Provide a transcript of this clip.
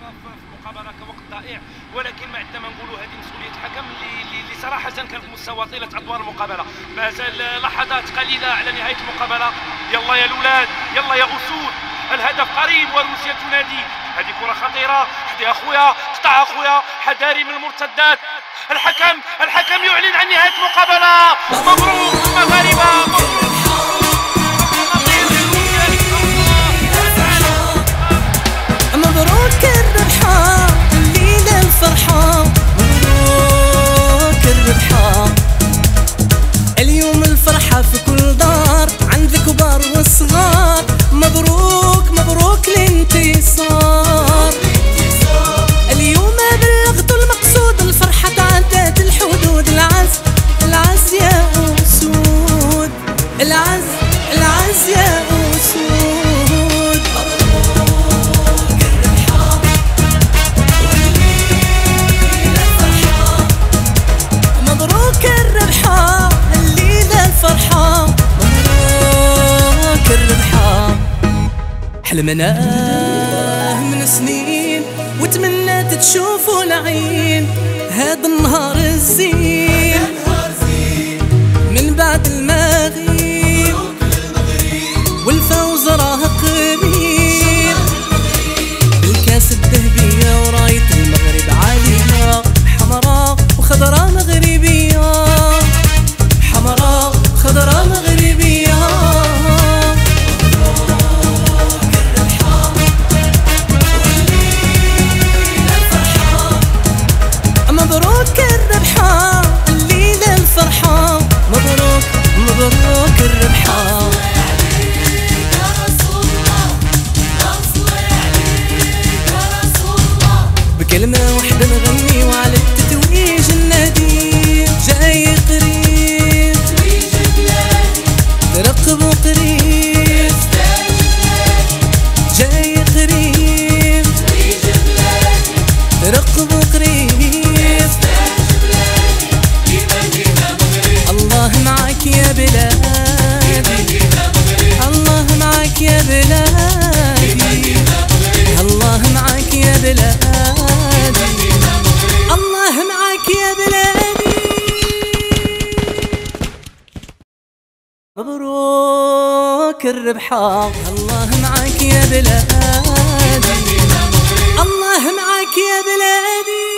في مقابله كوقت ضائع، ولكن ما عندنا ما نقولوا هذه مسؤوليه الحكم اللي صراحه كان في مستوى طيله ادوار المقابله. ما زال لحظات قليله على نهايه المقابله. يلا يا الاولاد، يلا يا اسود، الهدف قريب وروسيا تنادي. هذه كره خطيره، حدي اخويا، قطع اخويا، حذاري من المرتدات. الحكم يعلن عن نهايه المقابله. مبروك مغاربه، مبروك. مبروك الربحة الليلة الفرحة، مبروك الربحة اليوم الفرحة في كل دار عند الكبار والصغار. مبروك مبروك الانتصار، اليوم بلغتوا المقصود، الفرحة تعدت الحدود. العز يا أسود، العز يا أسود. مبروك الربحة الليلة الفرحة، مبروك الربحة حلمناه من سنين وتمنيت تشوفوا العين. هذا النهار الزين من بعد المغيب، والفوز راه قريب. الكاس الذهبية وراية المغرب عالية، حمراء وخضراء مغربية، حمراء وخضراء مغربية. مبروك الربحة الليلة الفرحة، مبروك مبروك الربحة. بكلمة واحدة نغني وعلى التتويج النادي جاي قريب. ترقبوا قريب، جاي قريب. ترقبوا قريب. الله معك يا بلادي، الله معك يا بلادي، الله معك يا بلادي، الله معك يا بلادي. مبروك الربحة، الله معك يا بلادي، الله معك يا بلادي.